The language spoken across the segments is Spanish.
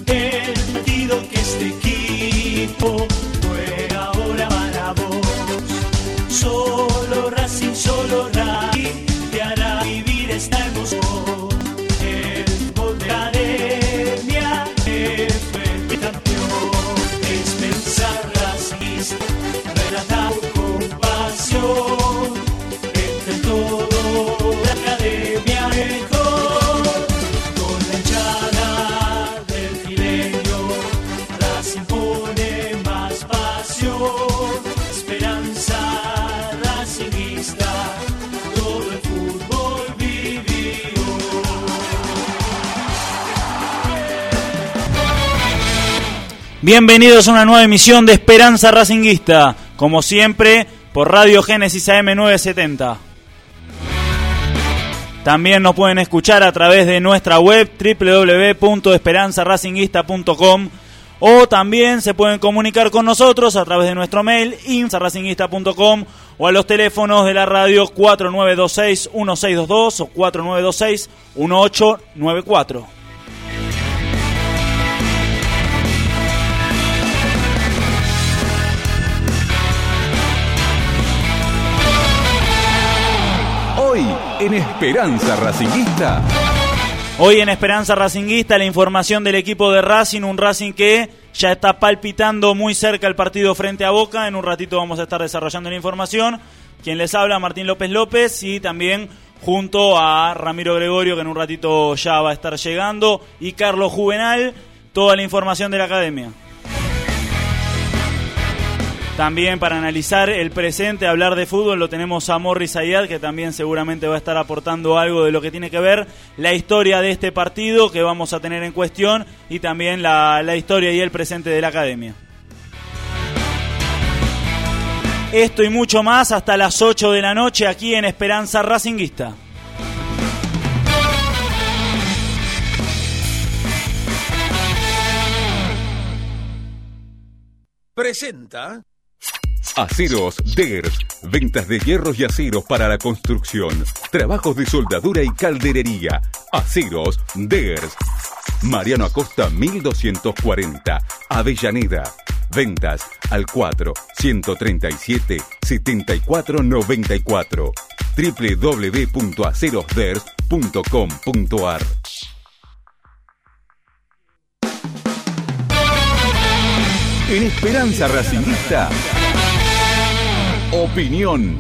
El partido que este equipo juega ahora para vos. Solo Racing, te hará vivir esta emoción. El gol de la Academia fue campeón. Es pensar racista, relatado con pasión. Entre todo la Academia mejor. Con la hinchada del fileño, Racing pone más pasión. Esperanza racingista, todo el fútbol vivió. Bienvenidos a una nueva emisión de Esperanza Racinguista, como siempre por Radio Génesis AM 970. También nos pueden escuchar a través de nuestra web www.esperanzaracinguista.com o también se pueden comunicar con nosotros a través de nuestro mail info@racinguista.com o a los teléfonos de la radio 4926-1622 o 4926-1894. Hoy en Esperanza Racinguista. Hoy en Esperanza Racinguista la información del equipo de Racing, un Racing que ya está palpitando muy cerca el partido frente a Boca. En un ratito vamos a estar desarrollando la información. Quien les habla, Martín López López, y también junto a Ramiro Gregorio, que en un ratito ya va a estar llegando, y Carlos Juvenal, toda la información de la Academia. También para analizar el presente, hablar de fútbol, lo tenemos a Morris Ayad, que también seguramente va a estar aportando algo de lo que tiene que ver la historia de este partido que vamos a tener en cuestión y también la historia y el presente de la Academia. Esto y mucho más hasta las 8 de la noche aquí en Esperanza Racinguista. Presenta Aceros Ders, ventas de hierros y aceros para la construcción, trabajos de soldadura y calderería. Aceros Ders, Mariano Acosta 1240, Avellaneda. Ventas al 4-137-7494, www.acerosders.com.ar. En Esperanza Racinguista, opinión.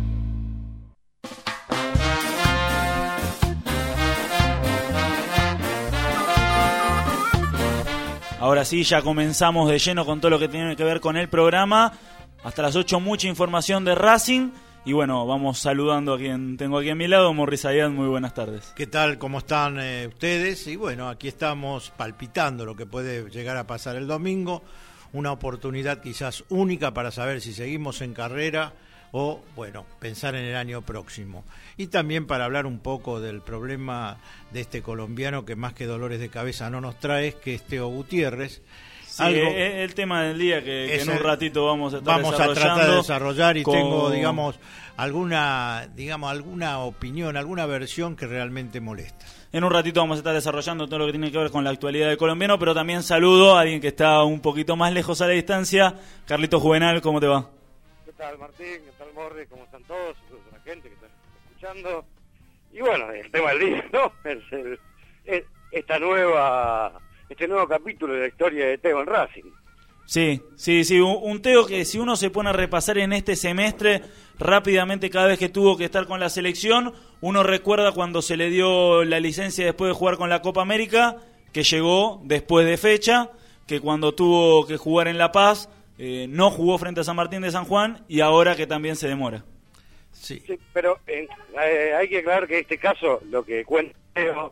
Ahora sí, ya comenzamos de lleno con todo lo que tiene que ver con el programa. Hasta las 8 mucha información de Racing. Y bueno, vamos saludando a quien tengo aquí a mi lado, Morris Ayad, muy buenas tardes. ¿Qué tal? ¿Cómo están ustedes? Y bueno, aquí estamos palpitando lo que puede llegar a pasar el domingo. Una oportunidad quizás única para saber si seguimos en carrera o, bueno, pensar en el año próximo. Y también para hablar un poco del problema de este colombiano que más que dolores de cabeza no nos trae, que es Teo Gutiérrez. Sí, el tema del día que en un ratito vamos a estar desarrollando. Tratar de desarrollar y tengo, alguna opinión, alguna versión que realmente molesta. En un ratito vamos a estar desarrollando todo lo que tiene que ver con la actualidad del colombiano, pero también saludo a alguien que está un poquito más lejos a la distancia. Carlito Juvenal, ¿cómo te va? ¿Qué tal, Martín? ¿Qué tal, Morri? ¿Cómo están todos? Saludos a la gente que está escuchando. Y bueno, el tema del día, ¿no? Este nuevo capítulo de la historia de Teo en Racing. Sí, un Teo que si uno se pone a repasar en este semestre, rápidamente cada vez que tuvo que estar con la selección, uno recuerda cuando se le dio la licencia después de jugar con la Copa América, que llegó después de fecha, que cuando tuvo que jugar en La Paz, no jugó frente a San Martín de San Juan, y ahora que también se demora. Sí, pero hay que aclarar que en este caso, lo que cuenta Teo,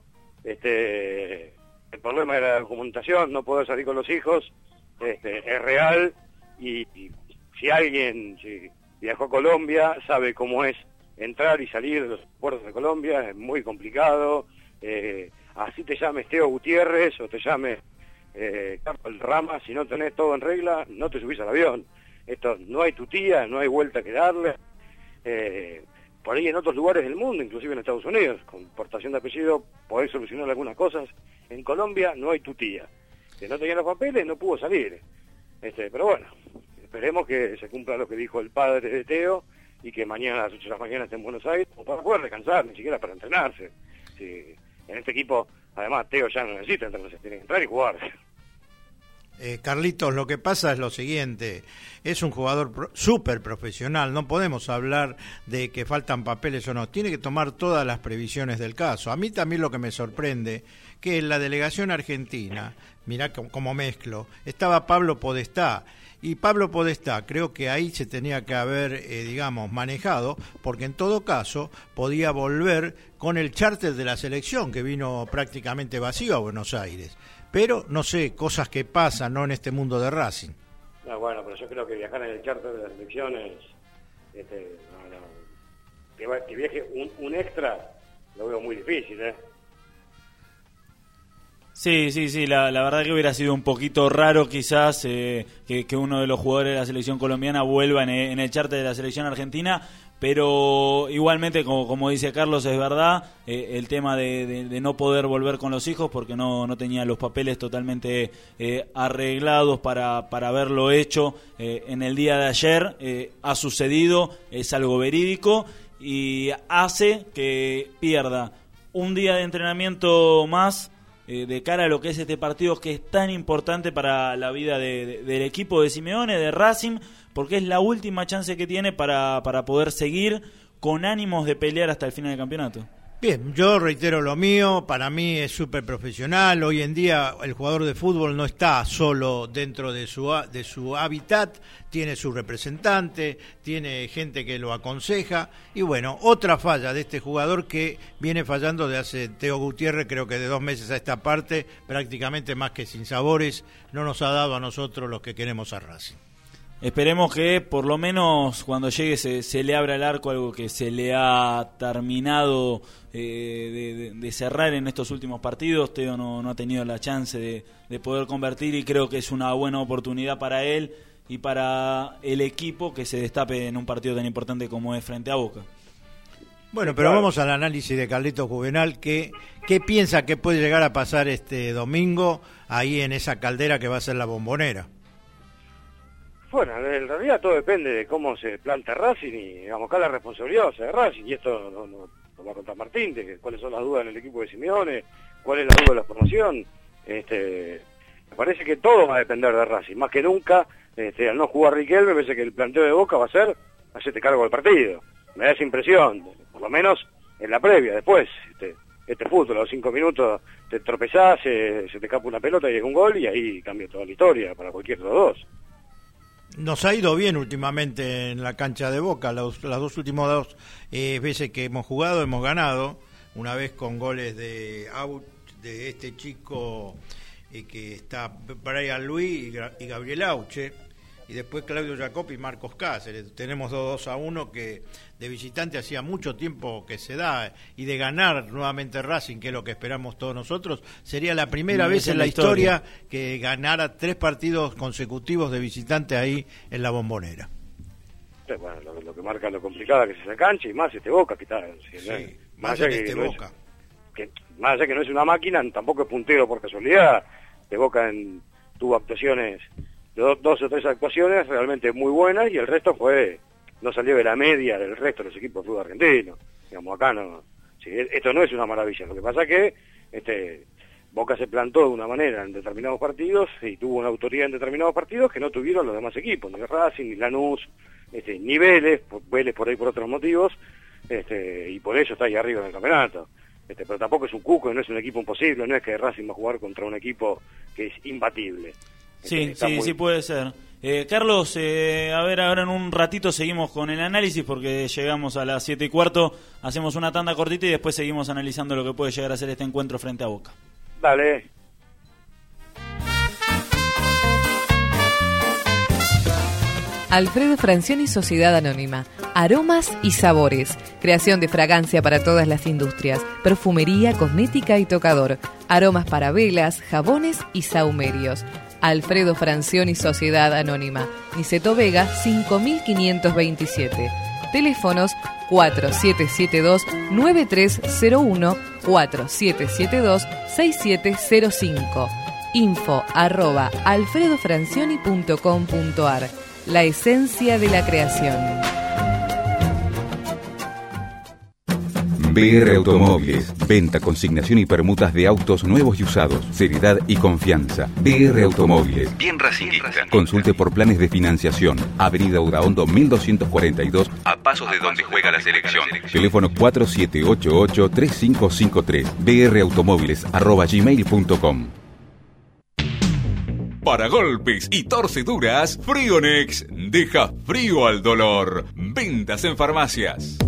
el problema de la documentación, no poder salir con los hijos, es real, y si alguien viajó a Colombia sabe cómo es entrar y salir de los puertos de Colombia, es muy complicado. Así te llames Teo Gutiérrez o te llames Carlos Rama, si no tenés todo en regla, no te subís al avión. Esto no hay tutía, no hay vuelta que darle. Por ahí en otros lugares del mundo, inclusive en Estados Unidos, con portación de apellido podés solucionar algunas cosas. En Colombia no hay tutía. que no tenía los papeles, no pudo salir. Pero bueno, esperemos que se cumpla lo que dijo el padre de Teo y que mañana a las 8 de la mañana esté en Buenos Aires para poder descansar, ni siquiera para entrenarse. Sí, en este equipo, además, Teo ya no necesita entrenarse, tiene que entrar y jugar. Carlitos, lo que pasa es lo siguiente, es un jugador súper profesional, no podemos hablar de que faltan papeles o no, tiene que tomar todas las previsiones del caso. A mí también lo que me sorprende, que en la delegación argentina, mirá cómo mezclo, estaba Pablo Podestá, y Pablo Podestá creo que ahí se tenía que haber, manejado, porque en todo caso podía volver con el charter de la selección, que vino prácticamente vacío a Buenos Aires. Pero, no sé, cosas que pasan, ¿no?, en este mundo de Racing. No, bueno, pero yo creo que viajar en el charter de las elecciones, que viaje un extra, lo veo muy difícil, Sí, la verdad que hubiera sido un poquito raro quizás que uno de los jugadores de la selección colombiana vuelva en el charter de la selección argentina, pero igualmente, como dice Carlos, es verdad, el tema de no poder volver con los hijos porque no tenía los papeles totalmente arreglados para haberlo hecho en el día de ayer, ha sucedido, es algo verídico y hace que pierda un día de entrenamiento más de cara a lo que es este partido que es tan importante para la vida del equipo de Simeone, de Racing, porque es la última chance que tiene para poder seguir con ánimos de pelear hasta el final del campeonato. Bien, yo reitero lo mío, para mí es súper profesional. Hoy en día el jugador de fútbol no está solo dentro de su hábitat, tiene su representante, tiene gente que lo aconseja. Y bueno, otra falla de este jugador que viene fallando de hace Teo Gutiérrez, creo que de 2 meses a esta parte, prácticamente más que sin sabores, no nos ha dado a nosotros los que queremos a Racing. Esperemos que por lo menos cuando llegue se le abra el arco, algo que se le ha terminado de cerrar en estos últimos partidos. Teo no ha tenido la chance de poder convertir y creo que es una buena oportunidad para él y para el equipo que se destape en un partido tan importante como es frente a Boca. Bueno, pero vamos al análisis de Carlitos Juvenal. ¿Qué piensa que puede llegar a pasar este domingo ahí en esa caldera que va a ser la Bombonera? Bueno, en realidad todo depende de cómo se planta Racing y, digamos, acá la responsabilidad es de Racing, y esto no va a contar Martín, de cuáles son las dudas en el equipo de Simeone, cuál es la duda de la formación. Me parece que todo va a depender de Racing, más que nunca, al no jugar Riquelme, me parece que el planteo de Boca va a ser hacerte cargo del partido. Me da esa impresión, por lo menos en la previa. Después, este fútbol, a los 5 minutos te tropezás, se te escapa una pelota y llega un gol, y ahí cambia toda la historia para cualquiera de los dos. Nos ha ido bien últimamente en la cancha de Boca, las dos últimas veces que hemos jugado hemos ganado, una vez con goles de este chico que está Brian Luis y Gabriel Auche, y después Claudio Jacob y Marcos Cáceres. Tenemos 2-1 que de visitante hacía mucho tiempo que se da, y de ganar nuevamente Racing, que es lo que esperamos todos nosotros, sería la primera vez en la historia que ganara 3 partidos consecutivos de visitante ahí en la Bombonera. Bueno, lo que marca lo complicada que es esa cancha, y más Boca que está... Sí, más allá Boca. Más allá que no es una máquina, tampoco es puntero por casualidad. Boca tuvo actuaciones, 2 o 3 actuaciones realmente muy buenas, y el resto no salió de la media del resto de los equipos de fútbol argentino. Digamos, acá no, sí, esto no es una maravilla. Lo que pasa es que Boca se plantó de una manera en determinados partidos y tuvo una autoridad en determinados partidos que no tuvieron los demás equipos, ni Racing, ni Lanús, ni Vélez por ahí por otros motivos, y por eso está ahí arriba en el campeonato. Pero tampoco es un cuco, no es un equipo imposible, no es que Racing va a jugar contra un equipo que es imbatible. Sí puede ser. Carlos, a ver, ahora en un ratito seguimos con el análisis porque llegamos a las 7:15, hacemos una tanda cortita y después seguimos analizando lo que puede llegar a ser este encuentro frente a Boca. Dale. Alfredo Francioni Sociedad Anónima. Aromas y sabores. Creación de fragancia para todas las industrias. Perfumería, cosmética y tocador. Aromas para velas, jabones y sahumerios. Alfredo Francioni Sociedad Anónima. Niceto Vega 5527. Teléfonos 4772-9301, 4772-6705. info@alfredofrancioni.com.ar. La esencia de la creación. BR Automóviles, venta, consignación y permutas de autos nuevos y usados, seriedad y confianza. BR Automóviles, bien racinguista. Consulte por planes de financiación. Avenida Udaondo 1242, a pasos de donde juega la selección. Teléfono 4788-3553. brautomóviles@gmail.com. Para golpes y torceduras, Frionex deja frío al dolor. Ventas en farmacias.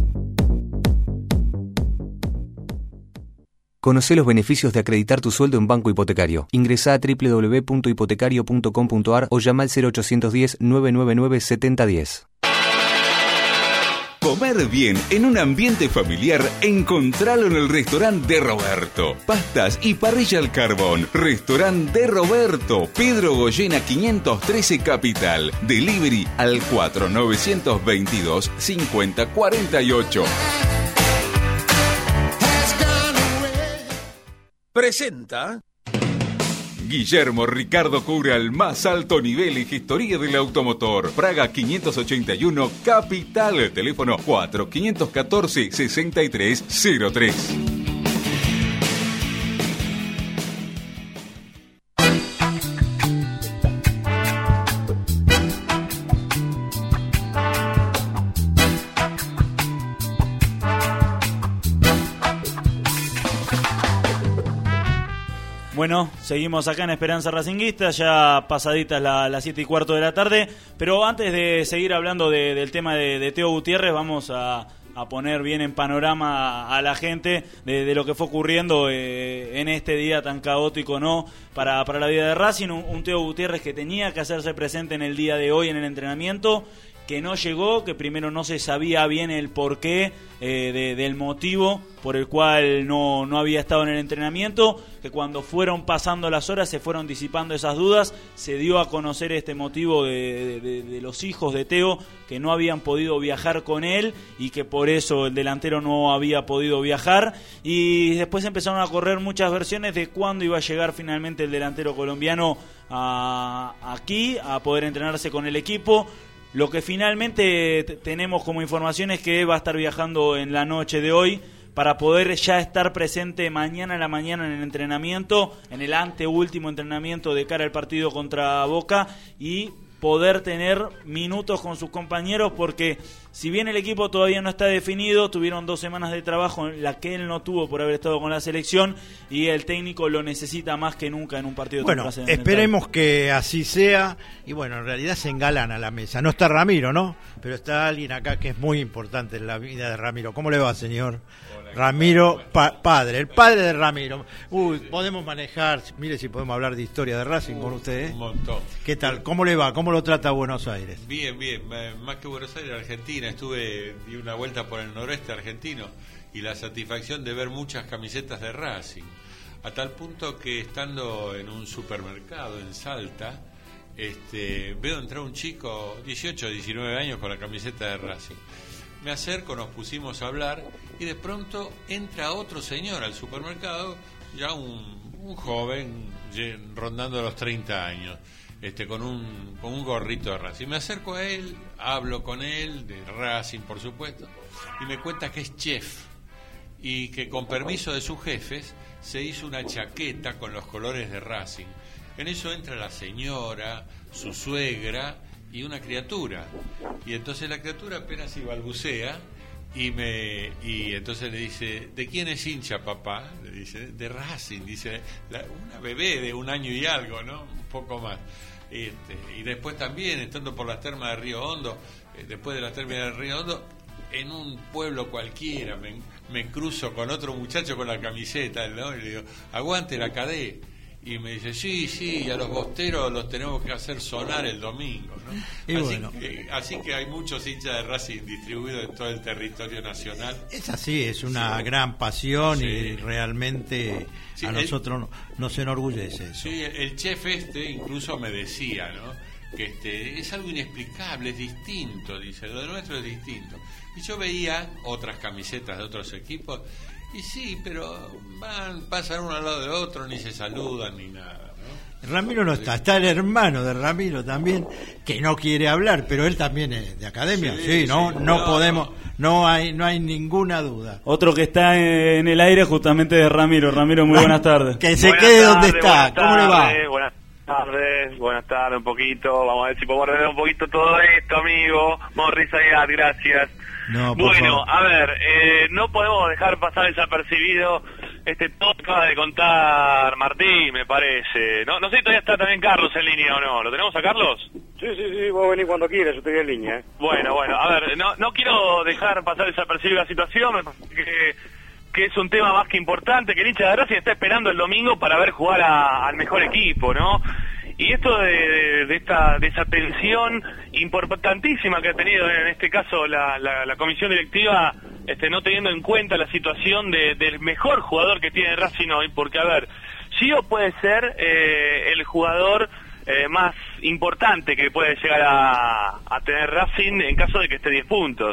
Conocé los beneficios de acreditar tu sueldo en Banco Hipotecario. Ingresá a www.hipotecario.com.ar o llama al 0810-999-7010. Comer bien en un ambiente familiar, encontralo en el restaurante de Roberto. Pastas y parrilla al carbón. Restaurante de Roberto, Pedro Goyena 513 Capital. Delivery al 4922-5048. Presenta Guillermo Ricardo cubra el más alto nivel en gestoría del automotor. Praga 581 Capital. Teléfono 4514-6303. Bueno, seguimos acá en Esperanza Racinguista, ya pasaditas las 7:15 de la tarde, pero antes de seguir hablando del tema de Teo Gutiérrez, vamos a poner bien en panorama a la gente de lo que fue ocurriendo en este día tan caótico, ¿no? Para la vida de Racing, un Teo Gutiérrez que tenía que hacerse presente en el día de hoy en el entrenamiento, que no llegó, que primero no se sabía bien el porqué del motivo por el cual no había estado en el entrenamiento, que cuando fueron pasando las horas se fueron disipando esas dudas, se dio a conocer este motivo de los hijos de Teo, que no habían podido viajar con él y que por eso el delantero no había podido viajar, y después empezaron a correr muchas versiones de cuándo iba a llegar finalmente el delantero colombiano aquí a poder entrenarse con el equipo. Lo que finalmente tenemos como información es que va a estar viajando en la noche de hoy para poder ya estar presente mañana en la mañana en el entrenamiento, en el anteúltimo entrenamiento de cara al partido contra Boca, y poder tener minutos con sus compañeros, porque si bien el equipo todavía no está definido, tuvieron 2 semanas de trabajo en la que él no tuvo por haber estado con la selección, y el técnico lo necesita más que nunca en un partido tan trascendental. Esperemos que así sea, y bueno, en realidad se engalana la mesa. No está Ramiro, ¿no? Pero está alguien acá que es muy importante en la vida de Ramiro. ¿Cómo le va, señor? Ramiro, padre, el padre de Ramiro. Podemos manejar, mire si podemos hablar de historia de Racing con usted, ¿eh? Un montón. ¿Qué tal? ¿Cómo le va? ¿Cómo lo trata Buenos Aires? Bien, más que Buenos Aires, Argentina. Di una vuelta por el noroeste argentino y la satisfacción de ver muchas camisetas de Racing, a tal punto que estando en un supermercado en Salta, veo entrar un chico, 18, 19 años, con la camiseta de Racing. Me acerco, nos pusimos a hablar y de pronto entra otro señor al supermercado, ya un joven rondando los 30 años, con un gorrito de Racing. Me acerco a él, hablo con él, de Racing por supuesto, y me cuenta que es chef y que con permiso de sus jefes se hizo una chaqueta con los colores de Racing. En eso entra la señora, su suegra y una criatura, y entonces la criatura apenas si balbucea y entonces le dice: ¿de quién es hincha, papá? Le dice: de Racing. Dice una bebé de 1 año y algo, ¿no? Un poco más. Y después también, estando por las termas de Río Hondo, después de las termas de Río Hondo, en un pueblo cualquiera me cruzo con otro muchacho con la camiseta, ¿no? Y le digo: aguante la Cadé. Y me dice: sí, y a los bosteros los tenemos que hacer sonar el domingo, ¿no? Así que hay muchos hinchas de Racing distribuidos en todo el territorio nacional. Es así, es una gran pasión, sí. Y realmente a nosotros nos enorgullece eso. Sí, el chef incluso me decía, ¿no?, que es algo inexplicable, es distinto, dice, lo de nuestro es distinto. Y yo veía otras camisetas de otros equipos Y sí, pero pasan uno al lado del otro, ni se saludan ni nada, ¿no? Ramiro no está el hermano de Ramiro también, que no quiere hablar, pero él también es de academia, sí, no podemos, no hay ninguna duda. Otro que está en el aire justamente de Ramiro. Ramiro, muy buenas tardes. Que se quede donde está, ¿cómo le va? Buenas tardes, un poquito, vamos a ver si podemos ordenar un poquito todo esto, amigo. Morris Ayat, gracias. No, bueno, a ver, no podemos dejar pasar desapercibido todo que acaba de contar Martín, me parece. No sé si todavía está también Carlos en línea o no. ¿Lo tenemos a Carlos? Sí, vos venís cuando quieras, yo estoy en línea. Bueno, a ver, no quiero dejar pasar desapercibida la situación, me parece que es un tema más que importante, que el hincha de Racing está esperando el domingo para ver jugar al mejor equipo, ¿no? Y esto de esa tensión importantísima que ha tenido en este caso la comisión directiva, no teniendo en cuenta la situación del mejor jugador que tiene Racing hoy, porque a ver, Gio puede ser el jugador más importante que puede llegar a tener Racing en caso de que esté 10 puntos,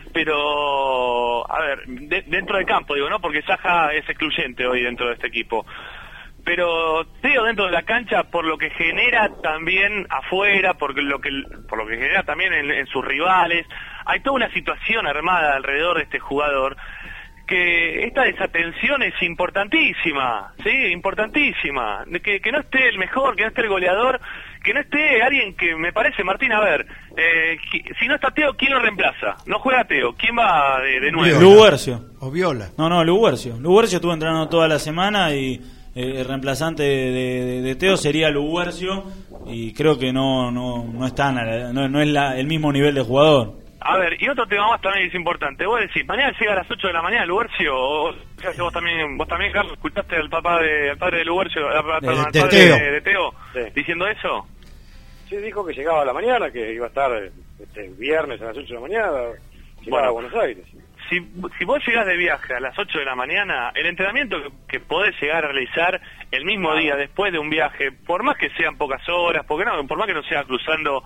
pero a ver, dentro del campo digo, ¿no? Porque Saja es excluyente hoy dentro de este equipo. Pero Teo dentro de la cancha, por lo que genera también afuera, por lo que genera también en sus rivales, hay toda una situación armada alrededor de este jugador, que esta desatención es importantísima, ¿sí? Importantísima. Que no esté el mejor, que no esté el goleador, que no esté alguien que me parece, Martín, a ver, si no está Teo, ¿quién lo reemplaza? No juega Teo, ¿quién va de nuevo? Luguercio. O Viola. No, Luguercio. Luguercio estuvo entrenando toda la semana y el reemplazante de Teo sería Luguercio, y creo que no están no es el mismo nivel de jugador. A ver, y otro tema más también es importante. Vos decís, mañana llega a las 8 de la mañana Luguercio, o vos también, Carlos, escuchaste al padre de Luguercio, al padre de Teo, sí, diciendo eso. Sí, dijo que llegaba a la mañana, que iba a estar viernes a las 8 de la mañana, llegaba a Buenos Aires. Si vos llegás de viaje a las 8 de la mañana, el entrenamiento que podés llegar a realizar el mismo día después de un viaje, por más que sean pocas horas, por más que no sea cruzando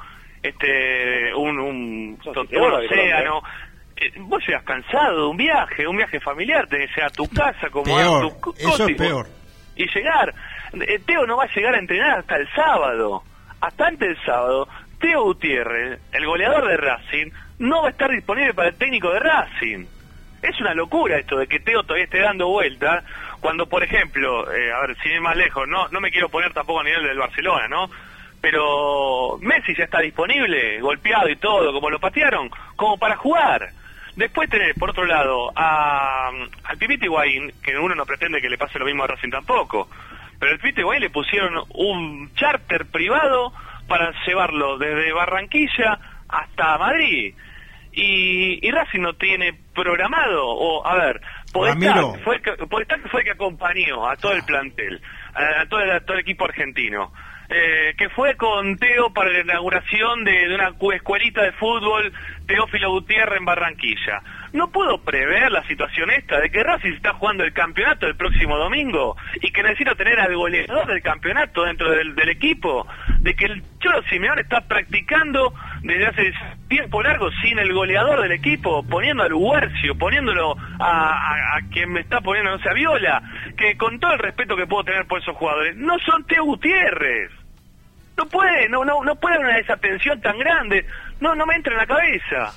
un océano, vos llegas cansado de un viaje familiar, tenés que llegar a tu casa, como peor, a tu eso es peor. Y llegar, Teo no va a llegar a entrenar hasta el sábado, hasta antes del sábado. Teo Gutiérrez, el goleador de Racing, no va a estar disponible para el técnico de Racing. Es una locura esto de que Teo todavía esté dando vueltas, cuando, por ejemplo, a ver, sin ir más lejos, no me quiero poner tampoco a nivel del Barcelona, ¿no? Pero Messi ya está disponible, golpeado y todo, como lo patearon, como para jugar. Después tenés, por otro lado, al Pipita Higuaín, que uno no pretende que le pase lo mismo a Racing tampoco, pero al Pipita Higuaín le pusieron un charter privado para llevarlo desde Barranquilla hasta Madrid. Y Racing no tiene programado, o a ver, Podestá fue el que acompañó a todo el plantel, a todo el equipo argentino, que fue con Teo para la inauguración de una escuelita de fútbol Teófilo Gutiérrez en Barranquilla. No puedo prever la situación esta de que Racing está jugando el campeonato el próximo domingo y que necesita tener al goleador del campeonato dentro del equipo, de que el Cholo Simeone está practicando desde hace tiempo largo sin el goleador del equipo, poniendo a Luguercio, poniéndolo a quien me está poniendo, no sé, a Viola, que con todo el respeto que puedo tener por esos jugadores, no son Teo Gutiérrez. No puede haber una desatención tan grande. No me entra en la cabeza.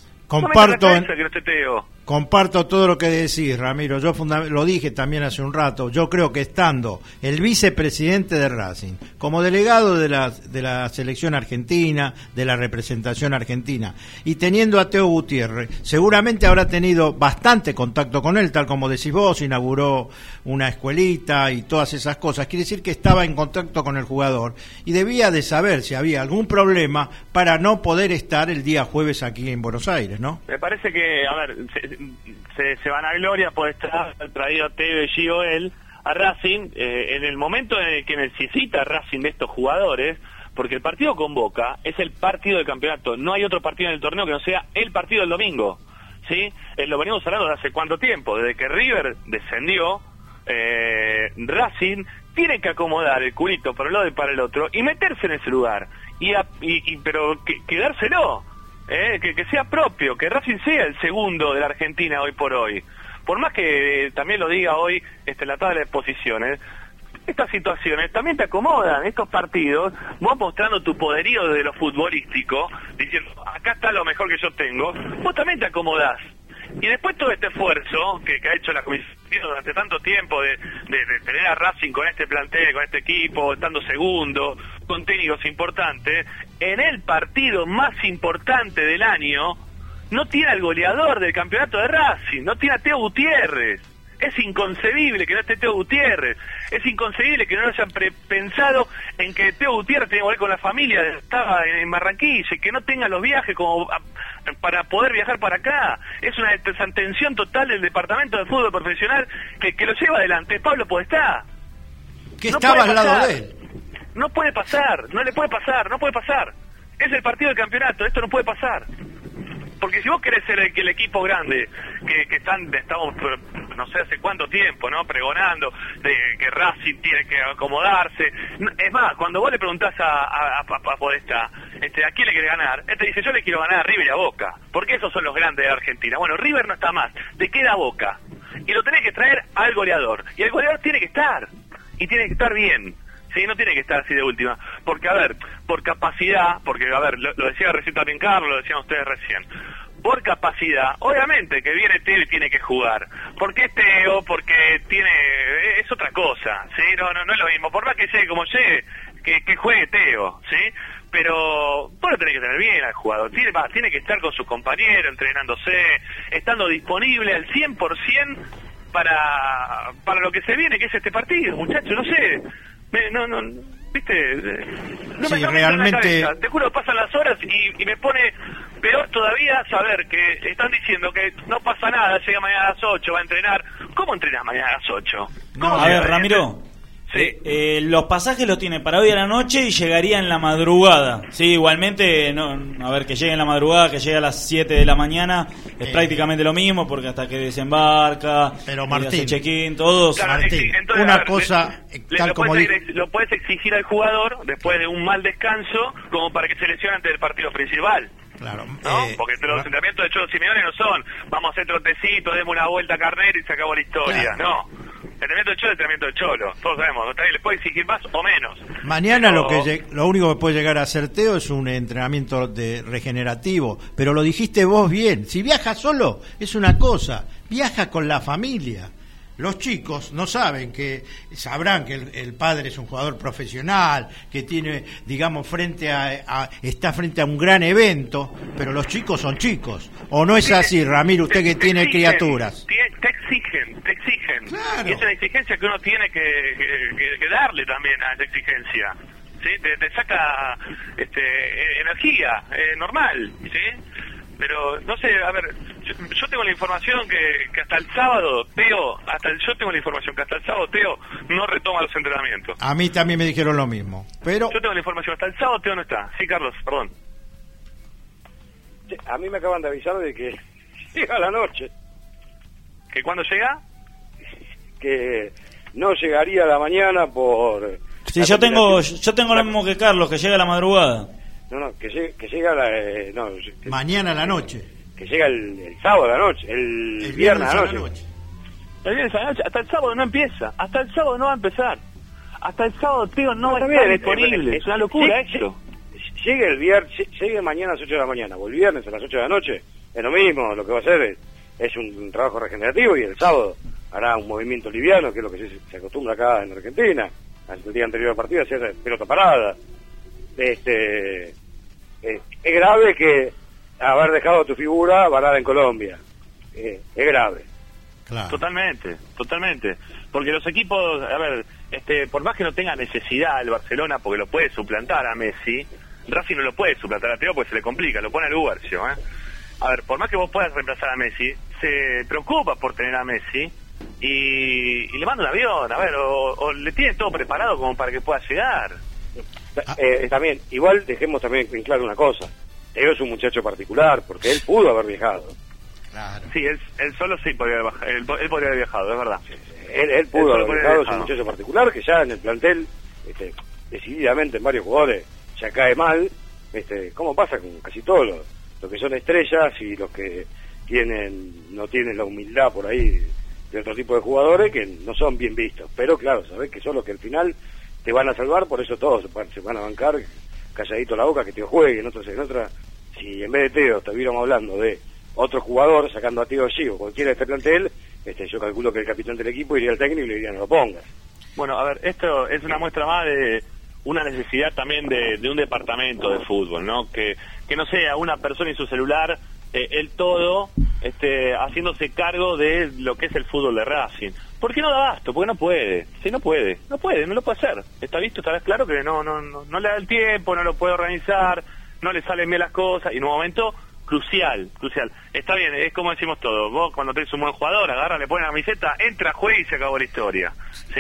Comparto todo lo que decís, Ramiro. Yo lo dije también hace un rato. Yo creo que estando el vicepresidente de Racing como delegado de la selección argentina, de la representación argentina, y teniendo a Teo Gutiérrez, seguramente habrá tenido bastante contacto con él, tal como decís vos, inauguró una escuelita y todas esas cosas. Quiere decir que estaba en contacto con el jugador y debía de saber si había algún problema para no poder estar el día jueves aquí en Buenos Aires, ¿no? Me parece que, a ver, se van a gloria por estar traído a Teo y Gio él a Racing en el momento en el que necesita Racing de estos jugadores, porque el partido con Boca es el partido del campeonato, no hay otro partido en el torneo que no sea el partido del domingo, ¿sí? Lo venimos hablando desde hace cuánto tiempo, desde que River descendió, Racing tiene que acomodar el culito para un lado y para el otro y meterse en ese lugar, pero quedárselo. Que sea propio, que Racing sea el segundo de la Argentina hoy por hoy, por más que también lo diga hoy la tabla de posiciones, estas situaciones también te acomodan, estos partidos, vos mostrando tu poderío de lo futbolístico, diciendo, acá está lo mejor que yo tengo, vos también te acomodás. Y después todo este esfuerzo que ha hecho la comisión durante tanto tiempo de tener a Racing con este plantel, con este equipo, estando segundo, con técnicos importantes, en el partido más importante del año, no tiene al goleador del campeonato de Racing, no tiene a Teo Gutiérrez. Es inconcebible que no esté Teo Gutiérrez, es inconcebible que no hayan pensado en que Teo Gutiérrez tenía que volver con la familia, estaba en Barranquilla, y que no tenga los viajes como para poder viajar para acá. Es una desatención total del departamento de fútbol profesional que lo lleva adelante Pablo Podestá. Que no estaba al lado de él. No puede pasar, no le puede pasar, no puede pasar. Es el partido del campeonato, esto no puede pasar. Porque si vos querés ser el equipo grande, que estamos, no sé hace cuánto tiempo, ¿no? Pregonando de que Racing tiene que acomodarse. Es más, cuando vos le preguntás a Podestá, ¿a quién le quiere ganar? Él te dice, yo le quiero ganar a River y a Boca, porque esos son los grandes de Argentina. Bueno, River no está más, te queda Boca. Y lo tenés que traer al goleador. Y el goleador tiene que estar. Y tiene que estar bien. Sí, no tiene que estar así de última, porque a ver, por capacidad, porque a ver, lo decía recién también Carlos, lo decían ustedes recién, por capacidad, obviamente que viene Teo y tiene que jugar, porque es Teo, porque es otra cosa, sí, no es lo mismo, por más que llegue como llegue, que juegue Teo, sí, pero vos lo tenés que tener bien al jugador, tiene que estar con sus compañeros, entrenándose, estando disponible al 100% para lo que se viene, que es este partido, muchachos, no sé. ¿Viste? No sí, me realmente. Te juro, pasan las horas y me pone peor todavía saber que están diciendo que no pasa nada, llega mañana a las 8, va a entrenar. ¿Cómo entrenás mañana a las 8? A ver, Ramiro. Sí. Los pasajes los tiene para hoy a la noche y llegaría en la madrugada. Sí, igualmente, a ver, que llegue en la madrugada, que llegue a las 7 de la mañana, es prácticamente lo mismo, porque hasta que desembarca, pero Martín, hace check-in, todos. Claro, Martín, entonces, una cosa, tal como lo puedes exigir al jugador después de un mal descanso, como para que se lesione antes del partido principal. Claro, ¿no? Porque los entrenamientos de Cholo Simeone no son, vamos a hacer trotecito, demos una vuelta a Carnero y se acabó la historia. Claro. No. Entrenamiento de Cholo es entrenamiento de Cholo. Todos sabemos, le puede exigir más o menos. Mañana lo único que puede llegar a hacer Teo es un entrenamiento regenerativo. Pero lo dijiste vos bien. Si viaja solo, es una cosa. Viaja con la familia. Los chicos no sabrán que el padre es un jugador profesional, que tiene, digamos, está frente a un gran evento, pero los chicos son chicos. ¿O no es así, Ramiro, usted que tiene criaturas? Te exigen. Claro. Y es una exigencia que uno tiene que darle también a esa exigencia. ¿Sí? Te saca energía, normal, ¿sí? Pero, no sé, a ver, yo tengo la información que hasta el sábado, Teo no retoma los entrenamientos. A mí también me dijeron lo mismo, pero... Yo tengo la información, hasta el sábado Teo no está. Sí, Carlos, perdón. A mí me acaban de avisar de que llega a la noche. ¿Que cuándo llega? Que no llegaría a la mañana por... Sí, yo tengo lo mismo que Carlos, que llega a la madrugada. Que llega a la... mañana a la noche. Que llega el sábado a la noche, el viernes a la noche. El viernes a la noche, hasta el sábado no empieza, hasta el sábado no va a empezar. Hasta el sábado, Teo, no va a estar disponible. Es una locura esto. Llegue mañana a las 8 de la mañana, o el viernes a las 8 de la noche, es lo mismo, lo que va a hacer es un trabajo regenerativo, y el sábado hará un movimiento liviano, que es lo que se acostumbra acá en Argentina. El día anterior al partido se hace pelota parada. Es grave que haber dejado tu figura varada en Colombia. Es grave. Claro. Totalmente. Porque los equipos, a ver, por más que no tenga necesidad el Barcelona, porque lo puede suplantar a Messi, Racing no lo puede suplantar a Teo porque se le complica, lo pone al Ubercio, A ver, por más que vos puedas reemplazar a Messi, se preocupa por tener a Messi y le manda un avión, a ver, o le tiene todo preparado como para que pueda llegar. También, igual dejemos también en claro una cosa. Teo es un muchacho particular, porque él pudo haber viajado. Claro. Sí, él solo sí podría haber viajado, él podría haber viajado, es verdad. Él pudo haber viajado, es un muchacho particular que ya en el plantel, decididamente en varios jugadores, ya cae mal, como pasa con casi todos los que son estrellas y los que no tienen la humildad por ahí de otro tipo de jugadores que no son bien vistos. Pero claro, sabés que son los que al final te van a salvar, por eso todos se van a bancar calladito la boca, que te juegue en otra. Si en vez de Teo estuviéramos hablando de otro jugador, sacando a Teo allí o cualquiera de este plantel, yo calculo que el capitán del equipo iría al técnico y le diría no lo pongas. Bueno, a ver, esto es una muestra más de una necesidad también de un departamento de fútbol, ¿no? Que no sea una persona y su celular, el todo, haciéndose cargo de lo que es el fútbol de Racing. ¿Por qué no da abasto? Porque no puede. Sí, no lo puede hacer. Está visto, está claro que no le da el tiempo, no lo puede organizar, no le salen bien las cosas, y en un momento crucial. Está bien, es como decimos todos. Vos cuando tenés un buen jugador, agarra, le pones la camiseta, entra, juega y se acabó la historia. ¿Sí?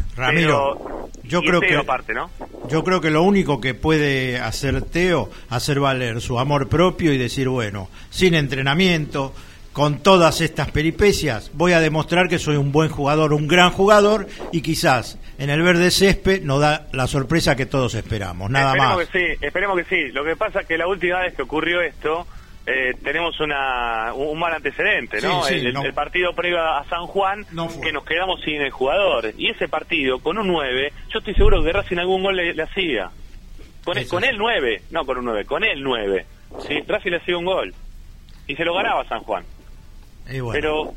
Ramiro, yo creo que aparte, ¿no? Yo creo que lo único que puede hacer Teo, hacer valer su amor propio y decir, bueno, sin entrenamiento, con todas estas peripecias, voy a demostrar que soy un buen jugador, un gran jugador, y quizás en el verde césped nos da la sorpresa que todos esperamos, nada más. Esperemos que sí. Lo que pasa es que la última vez que ocurrió esto, tenemos un mal antecedente, ¿no? Sí, el partido previo a San Juan, que nos quedamos sin el jugador, y ese partido con un 9, yo estoy seguro que Racing algún gol le hacía con el 9, no con un 9, con el 9, ¿sí? Racing le hacía un gol y se lo ganaba San Juan. Bueno. Pero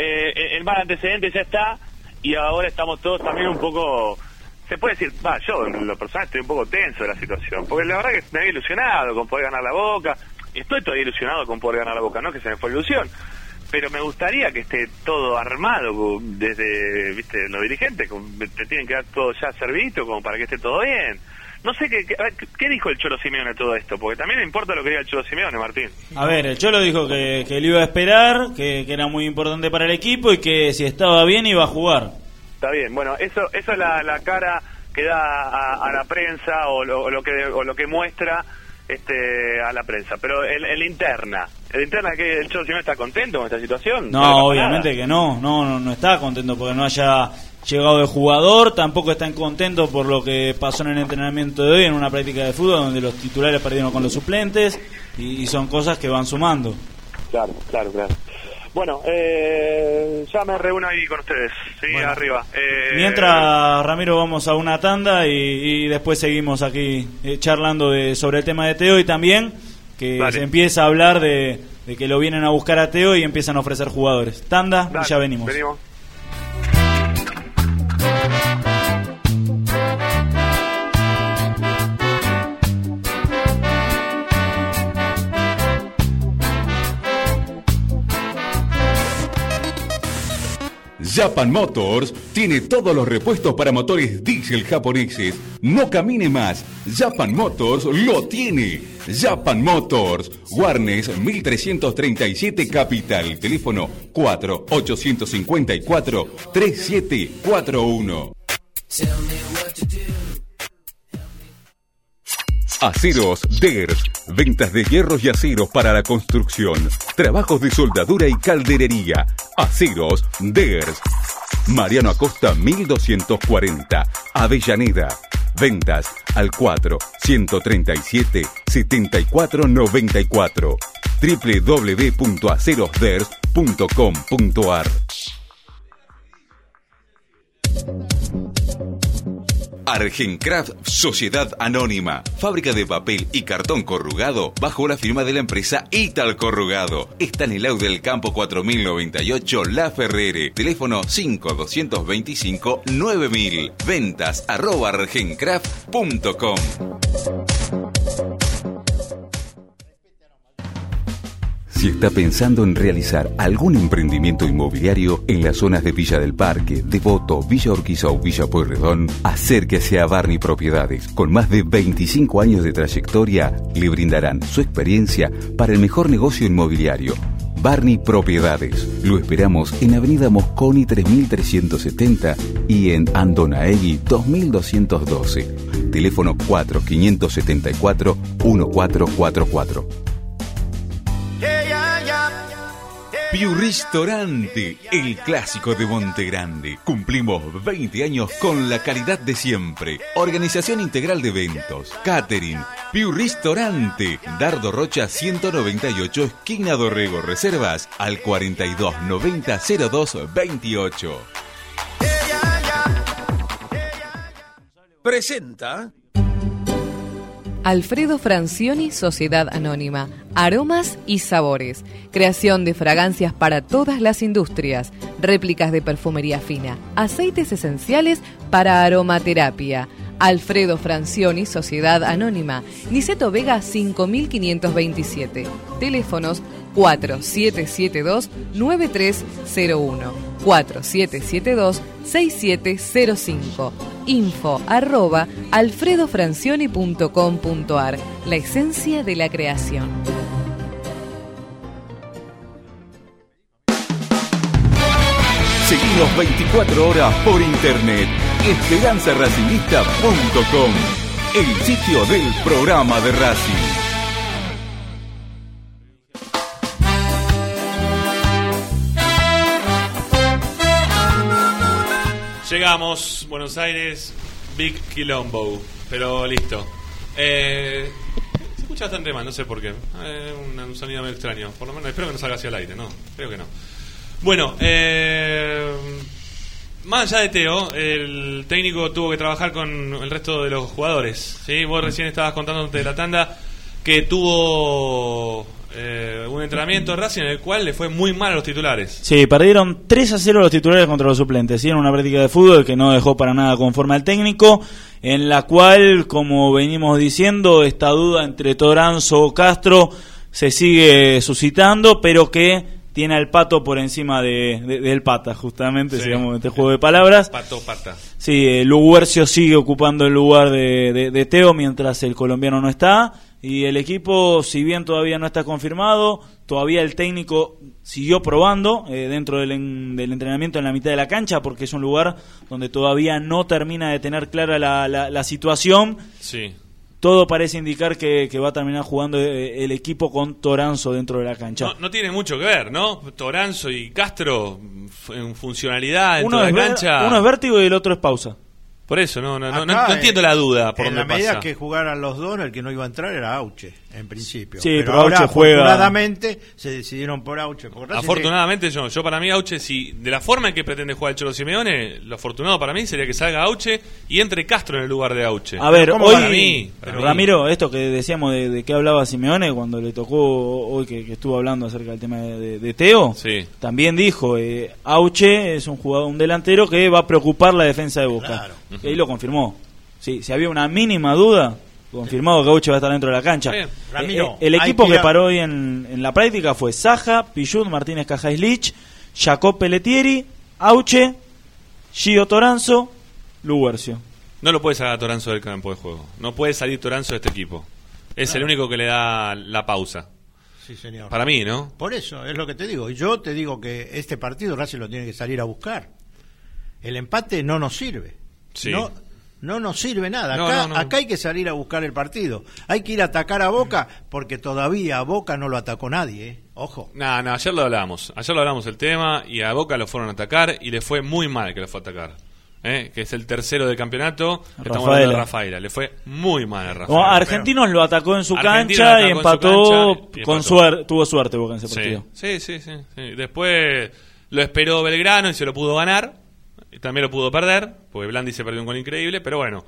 el mal antecedente ya está, y ahora estamos todos también un poco, se puede decir, yo en lo personal estoy un poco tenso de la situación, porque la verdad que me había ilusionado con poder ganar la Boca. Estoy todavía ilusionado con poder ganar la Boca, no que se me fue ilusión, pero me gustaría que esté todo armado desde, los dirigentes, te tienen que dar todo ya servido como para que esté todo bien. No sé qué dijo el Cholo Simeone de todo esto, porque también me importa lo que diga el Cholo Simeone, Martín. A ver, el Cholo dijo que lo iba a esperar, que era muy importante para el equipo y que si estaba bien iba a jugar. Está bien, bueno, eso es la cara que da a la prensa o lo que muestra a la prensa, pero el interna que el Cholo Simeone está contento con esta situación. No, obviamente que no está contento porque no haya llegado de jugador, tampoco están contentos por lo que pasó en el entrenamiento de hoy en una práctica de fútbol donde los titulares perdieron con los suplentes y son cosas que van sumando. Claro. Bueno, ya me reúno ahí con ustedes, sí, bueno, arriba. Mientras, Ramiro, vamos a una tanda y después seguimos aquí charlando sobre el tema de Teo y también que se empieza a hablar de que lo vienen a buscar a Teo y empiezan a ofrecer jugadores. Tanda, y ya venimos. Japan Motors tiene todos los repuestos para motores diésel japoneses. No camine más. Japan Motors lo tiene. Japan Motors, Warnes 1337 Capital. Teléfono 4854-3741. Aceros Ders, ventas de hierros y aceros para la construcción, trabajos de soldadura y calderería. Aceros Ders, Mariano Acosta 1240, Avellaneda. Ventas al 4-137-7494, www.acerosders.com.ar. Argencraft Sociedad Anónima, fábrica de papel y cartón corrugado bajo la firma de la empresa Ital Corrugado. Está en el Au del Campo 4098 La Ferrere. Teléfono 5225-9000. Ventas @argencraft.com. Si está pensando en realizar algún emprendimiento inmobiliario en las zonas de Villa del Parque, Devoto, Villa Urquiza o Villa Pueyrredón, acérquese a Barney Propiedades. Con más de 25 años de trayectoria, le brindarán su experiencia para el mejor negocio inmobiliario. Barney Propiedades. Lo esperamos en Avenida Mosconi 3370 y en Andonaegui 2212. Teléfono 4574-1444. Piu Ristorante, el clásico de Monte Grande. Cumplimos 20 años con la calidad de siempre. Organización integral de eventos, catering. Piu Ristorante, Dardo Rocha 198, esquina Dorrego. Reservas al 42 90 02 28. Presenta Alfredo Francioni, Sociedad Anónima. Aromas y sabores. Creación de fragancias para todas las industrias. Réplicas de perfumería fina. Aceites esenciales para aromaterapia. Alfredo Francioni, Sociedad Anónima. Niceto Vega 5527. Teléfonos 4772-9301. 4772-6705. info@alfredofrancioni.com.ar. La esencia de la creación. Seguimos 24 horas por internet. Esperanzaracinguista.com, el sitio del programa de Racing. Llegamos, Buenos Aires, Big Quilombo, pero listo. Se escucha bastante mal, no sé por qué. Un sonido medio extraño. Por lo menos espero que no salga hacia el aire, ¿no? Creo que no. Bueno, más allá de Teo, el técnico tuvo que trabajar con el resto de los jugadores, ¿sí? Vos recién estabas contándote de la tanda que tuvo un entrenamiento de Racing en el cual le fue muy mal a los titulares. Sí, perdieron 3-0 los titulares contra los suplentes. En una práctica de fútbol que no dejó para nada conforme al técnico, en la cual, como venimos diciendo, esta duda entre Toranzo o Castro se sigue suscitando, pero que tiene al Pato por encima del Pata, justamente, Sí. digamos, este juego de palabras. Pata. Sí, Luguercio sigue ocupando el lugar de Teo mientras el colombiano no está. Y el equipo, si bien todavía no está confirmado, todavía el técnico siguió probando dentro del entrenamiento en la mitad de la cancha, porque es un lugar donde todavía no termina de tener clara la situación. Sí. Todo parece indicar que va a terminar jugando el equipo con Toranzo dentro de la cancha. No tiene mucho que ver, ¿no? Toranzo y Castro en funcionalidad dentro Uno de es la cancha. uno es vértigo y el otro es pausa. Por eso, no Acá, entiendo la duda por en dónde la medida pasa. que jugaran los dos, el que no iba a entrar era Auche, en principio. Sí, pero ahora, Auche juega. afortunadamente, se decidieron por Auche. Porque Racing Afortunadamente yo para mí Auche, si de la forma en que pretende jugar el Cholo Simeone, lo afortunado para mí sería que salga Auche y entre Castro en el lugar de Auche. A ver, ¿Cómo hoy, para mí? Ramiro, esto que decíamos de qué hablaba Simeone cuando le tocó hoy que estuvo hablando acerca del tema de Teo, Sí. también dijo, Auche es un jugador, un delantero que va a preocupar la defensa de Boca. Claro. Y ahí lo confirmó. Sí, si había una mínima duda, confirmado que Auche va a estar dentro de la cancha. Bien. Ramiro, El hay equipo que que ir a- paró hoy en la práctica fue Saja, Pichut, Martínez Cajaislich, Jacob Pelletieri, Auche, Gio Toranzo, Luguercio. No lo puede sacar a Toranzo del campo de juego. No puede salir Toranzo de este equipo. Es el único que le da la pausa. Sí, señor. Para mí, ¿no? Por eso, es lo que te digo. Y yo te digo que este partido Racing lo tiene que salir a buscar. El empate no nos sirve. Sí. No nos sirve nada. No, Acá, no. acá hay que salir a buscar el partido. Hay que ir a atacar a Boca porque todavía a Boca no lo atacó nadie. Ojo. No, ayer lo hablamos. Ayer lo hablamos el tema y a Boca lo fueron a atacar y le fue muy mal que lo fue a atacar. Que es el tercero del campeonato. Estamos hablando de Rafaela. Le fue muy mal a Rafaela. No, Argentinos lo atacó en su Argentinos cancha lo y atacó en su empató cancha y con empató. suerte. Tuvo suerte Boca en ese partido. Sí. Después lo esperó Belgrano y se lo pudo ganar. Y también lo pudo perder, porque Blandi se perdió un gol increíble, pero bueno,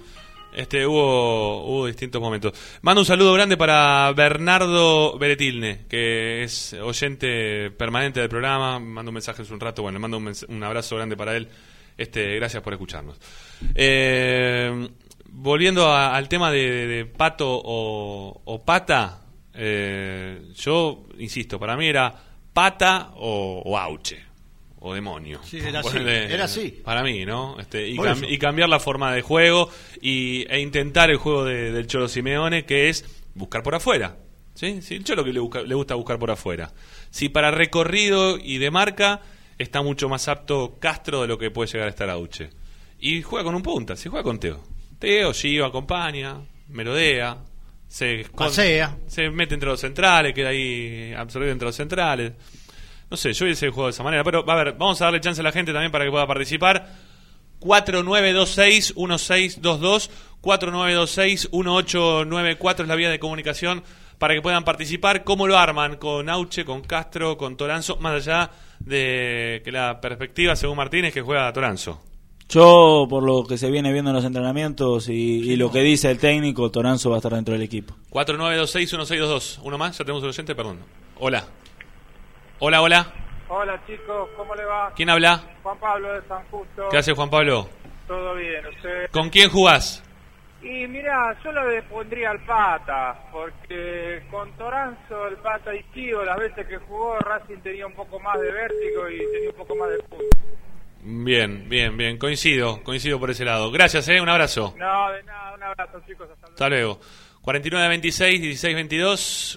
hubo distintos momentos. Mando un saludo grande para Bernardo Beretilne, que es oyente permanente del programa. Mando un mensaje hace un rato, bueno, le mando un abrazo grande para él. Gracias por escucharnos. Volviendo al tema de Pato o Pata, yo insisto, para mí era Pata o Auche. O demonio. Sí, era así. Para mí, ¿no? Por eso. Y cambiar la forma de juego e intentar el juego del Cholo Simeone, que es buscar por afuera. ¿Sí? El Cholo que le gusta buscar por afuera. Si para recorrido y de marca está mucho más apto Castro de lo que puede llegar a estar Auche. Y juega con un punta, si juega con Teo. Gio acompaña, merodea, se Pasea. se mete entre los centrales, queda ahí absorbido entre los centrales. No sé, yo hubiese jugado de esa manera. Pero, a ver, vamos a darle chance a la gente también para que pueda participar. 4926-1622, 4926-1894 es la vía de comunicación para que puedan participar. ¿Cómo lo arman? Con Auche, con Castro, con Toranzo, más allá de que la perspectiva, según Martínez, que juega Toranzo. Yo, por lo que se viene viendo en los entrenamientos y lo que dice el técnico, Toranzo va a estar dentro del equipo. 4926-1622. Uno más, ya tenemos un oyente, perdón. Hola. Hola, hola. Hola chicos, ¿cómo le va? ¿Quién habla? Juan Pablo de San Justo. ¿Qué hace Juan Pablo? Todo bien, ¿usted? ¿Con quién jugás? Y mirá, yo le pondría al Pata, porque con Toranzo, el Pata y Tío, las veces que jugó, Racing tenía un poco más de vértigo y tenía un poco más de punto. Bien, bien, bien. Coincido por ese lado. Gracias, un abrazo. No, de nada, un abrazo chicos. Hasta luego. 4926-1622,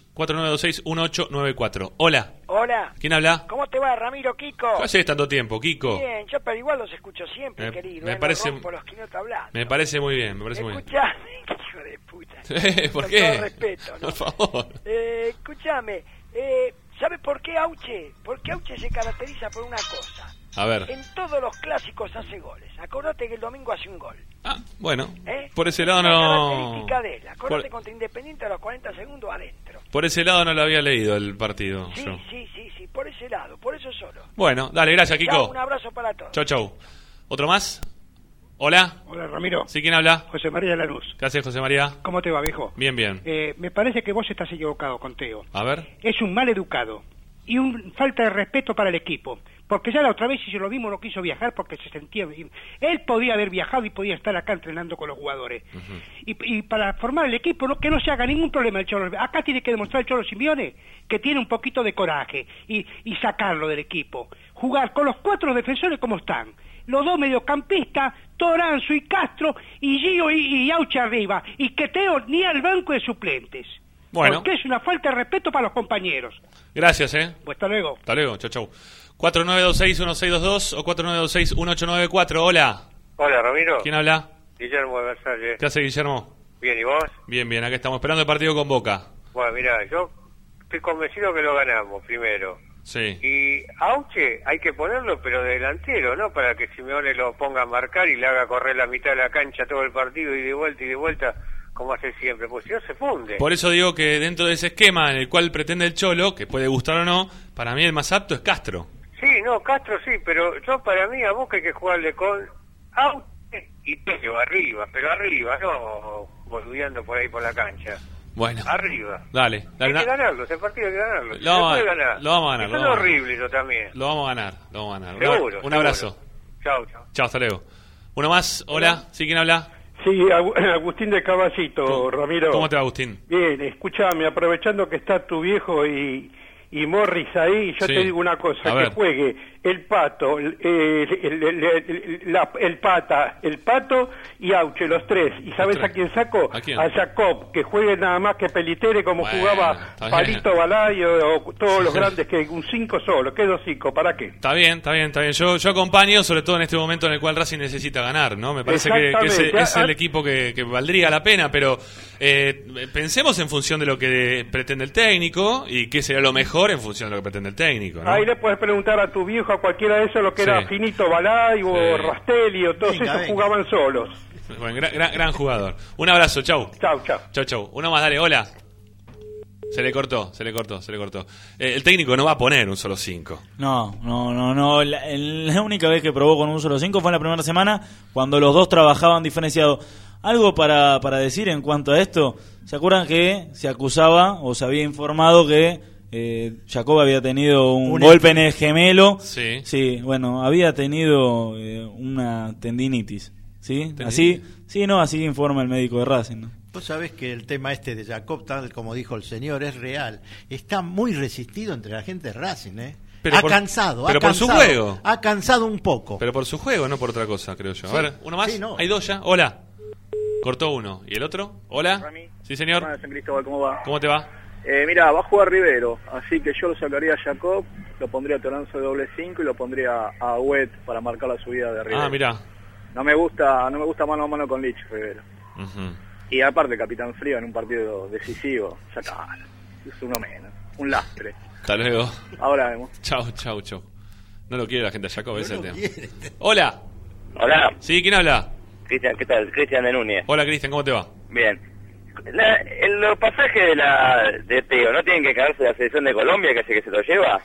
4926-1894. Hola. Hola. ¿Quién habla? ¿Cómo te va, Ramiro, Kiko? ¿Qué haces tanto tiempo, Kiko? Bien, yo pero igual los escucho siempre, querido. Me parece, por los que no te hablan. Me parece muy bien, me parece muy bien. Escuchame, hijo de puta. ¿Por Con qué? todo respeto, ¿no? Por favor. Escúchame, ¿sabes por qué Auche? Porque Auche se caracteriza por una cosa. A ver. En todos los clásicos hace goles. Acordate que el domingo hace un gol. Ah, bueno. Por ese lado no... característica de él. Acordate contra Independiente a los 40 segundos adentro. Por ese lado no lo había leído el partido. Sí, yo. sí, por ese lado, por eso solo. Bueno, dale, gracias, Kiko. Chau, un abrazo para todos. Chau. ¿Otro más? Hola. Hola, Ramiro. ¿Sí, quién habla? José María de la Luz. ¿Qué haces, José María? ¿Cómo te va, viejo? Bien, bien. Me parece que vos estás equivocado con Teo. A ver. Es un mal educado y un falta de respeto para el equipo. Porque ya la otra vez, si se lo vimos, no quiso viajar porque se sentía bien. Él podía haber viajado y podía estar acá entrenando con los jugadores. Y para formar el equipo, que no se haga ningún problema el Cholo. Acá tiene que demostrar el Cholo Simeone que tiene un poquito de coraje y sacarlo del equipo. Jugar con los 4 defensores como están. Los 2 mediocampistas, Toranzo y Castro, y Gio y Auche arriba. Y que Teo ni al banco de suplentes. Bueno. Porque es una falta de respeto para los compañeros. Gracias, Pues hasta luego. Hasta luego, chau. 4926-1622 o 4926-1894. Hola. Hola, Ramiro. ¿Quién habla? Guillermo de Versalles. ¿Qué hace, Guillermo? Bien, ¿y vos? Bien, bien. Acá estamos esperando el partido con Boca. Bueno, mirá, yo estoy convencido que lo ganamos primero. Sí. Y Auche hay que ponerlo, pero de delantero, ¿no? Para que Simeone lo ponga a marcar y le haga correr la mitad de la cancha todo el partido y de vuelta, como hace siempre, pues si no se funde. Por eso digo que dentro de ese esquema en el cual pretende el Cholo, que puede gustar o no, para mí el más apto es Castro. Sí, no, Castro sí, pero yo para mí a Boca hay que jugarle con Auche y Teo arriba, pero arriba, no boludeando por ahí por la cancha. Bueno. Arriba. Dale. Hay que ganarlo, ese partido hay que ganarlo. Lo vamos a ganar. Eso es horrible, yo también. Lo vamos a ganar. Seguro. Un abrazo. Chao. Chao, hasta luego. Uno más. Hola. ¿Sí, quién habla? Sí, Agustín de Caballito, Ramiro. ¿Cómo te va, Agustín? Bien, escúchame, aprovechando que está tu viejo y Morris ahí, yo te digo una cosa, que juegue el Pato, el Pato y Auche, los 3. ¿Y sabes a quién saco? ¿A quién? A Jacob, que juegue nada más que Pelitere como jugaba Palito Balayo o todos los grandes, que un 5 solo, que 2 5, ¿para qué? Está bien. Yo acompaño, sobre todo en este momento en el cual Racing necesita ganar, ¿no? Me parece que es el equipo que valdría la pena, pero pensemos en función de lo que pretende el técnico y qué sería lo mejor en función de lo que pretende el técnico, ¿no? Ahí le puedes preguntar a tu viejo, a cualquiera de esos, lo que era Finito Balay o Rastelli o todos esos jugaban solos. Bueno, gran jugador. Un abrazo, chau. Chau. Uno más, dale, hola. Se le cortó. El técnico no va a poner un solo 5. No. La única vez que probó con un solo 5 fue en la primera semana, cuando los dos trabajaban diferenciado. Algo para decir en cuanto a esto. ¿Se acuerdan que se acusaba o se había informado que Jacob había tenido un golpe en el gemelo? Sí, bueno, había tenido una tendinitis, ¿sí? Así informa el médico de Racing, ¿no? Vos sabés que el tema de Jacob, tal como dijo el señor, es real. Está muy resistido entre la gente de Racing, Pero por su juego. Ha cansado un poco. Pero por su juego, no por otra cosa, creo yo. A ver, uno más. Hay 2 ya. Hola. Cortó uno. ¿Y el otro? Hola. Rami. Sí, señor. San Cristóbal, ¿cómo va? ¿Cómo te va? Mira, va a jugar Rivero, así que yo lo sacaría a Jacob, lo pondría a Toranzo de doble 5 y lo pondría a Huet para marcar la subida de Rivero. Mira. No me gusta mano a mano con Lich, Rivero. Y aparte, Capitán Frío en un partido decisivo, sacalo. Es uno menos, un lastre. Hasta luego. Ahora vemos. Chau. No lo quiere la gente de Jacob, ese es el tema. Hola. Hola. Sí, ¿quién habla? Cristian, ¿qué tal? Cristian de Núñez. Hola, Cristian, ¿cómo te va? Bien. Los pasajes de Teo, ¿no tienen que caerse de la selección de Colombia que se lo lleva?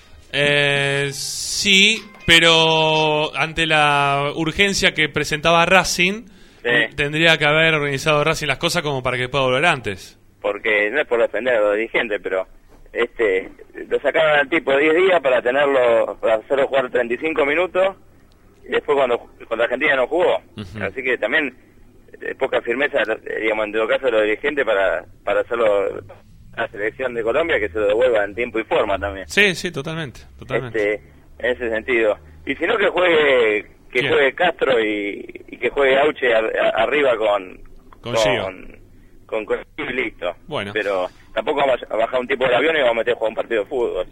Sí, pero ante la urgencia que presentaba Racing, tendría que haber organizado Racing las cosas como para que pueda volver antes. Porque no es por defender a los dirigentes, pero lo sacaron al tipo 10 días para hacerlo jugar 35 minutos, y después cuando Argentina no jugó. Así que también poca firmeza, digamos, en todo caso de los dirigentes para hacerlo la selección de Colombia, que se lo devuelva en tiempo y forma también. Sí, totalmente. En ese sentido. Y si no, que juegue Castro y que juegue Auche arriba con y listo. Bueno. Pero tampoco vamos a bajar un tipo del avión y vamos a meter a jugar un partido de fútbol.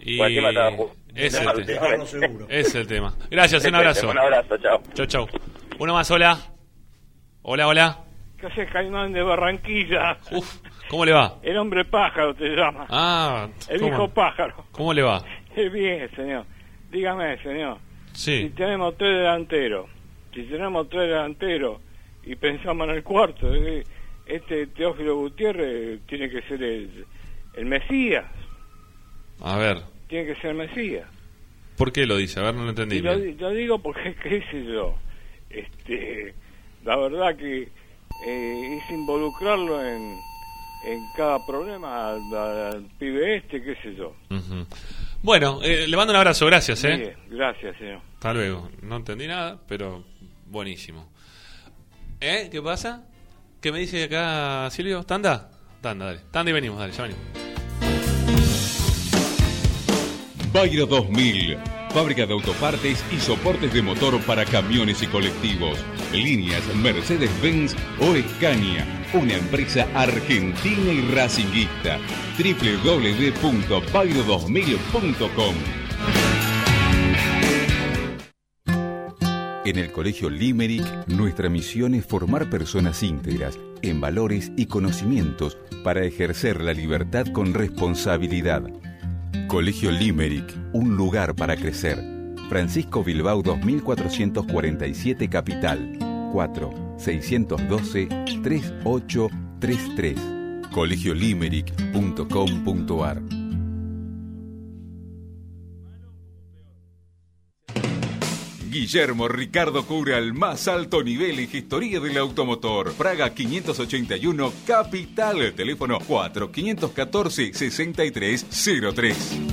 Es el tema. Gracias, un abrazo. Un abrazo, chao. Uno más, hola. Hola. ¿Qué haces, Caimán de Barranquilla? ¿Cómo le va? El hombre pájaro te llama. El hijo pájaro. ¿Cómo le va? Bien, señor. Dígame, señor. Sí. Si tenemos tres delanteros y pensamos en el cuarto, Teófilo Gutiérrez tiene que ser el Mesías. A ver. Tiene que ser el Mesías. ¿Por qué lo dice? A ver, no lo entendí. Lo digo porque, qué sé yo, la verdad que es involucrarlo en cada problema al pibe qué sé yo. Bueno, le mando un abrazo, gracias. Bien, gracias, señor. Hasta luego. No entendí nada, pero buenísimo. ¿Qué pasa? ¿Qué me dice acá Silvio? ¿Tanda? Dale. Tanda y venimos, ya venimos. Bayro 2000, fábrica de autopartes y soportes de motor para camiones y colectivos. Líneas Mercedes-Benz o Scania, una empresa argentina y racinguista. www.bayro2000.com. En el Colegio Limerick, nuestra misión es formar personas íntegras en valores y conocimientos para ejercer la libertad con responsabilidad. Colegio Limerick, un lugar para crecer. Francisco Bilbao 2447 Capital. 4-612-3833. colegiolimerick.com.ar. Guillermo Ricardo cura el más alto nivel en gestoría del automotor. Praga 581 Capital. Teléfono 4-514-6303.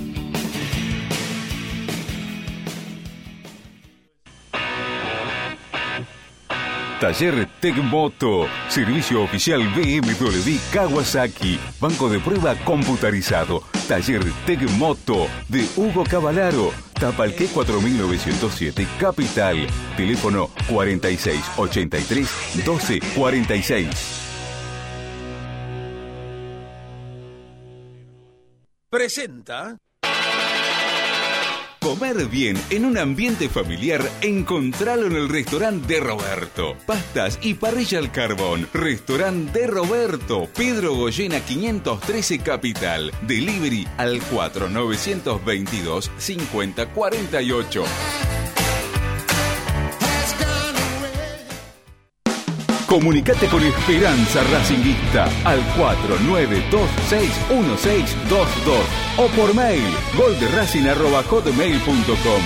Taller Tecmoto, servicio oficial BMW Kawasaki, banco de prueba computarizado. Taller Tecmoto de Hugo Cavalaro, Tapalqué 4907 Capital, teléfono 4683-1246. Presenta. Comer bien en un ambiente familiar, encontralo en el restaurante de Roberto. Pastas y parrilla al carbón. Restaurante de Roberto, Pedro Goyena 513 Capital. Delivery al 4922-5048. Comunicate con Esperanza Racinguista al 49261622 o por mail golderacing@hotmail.com.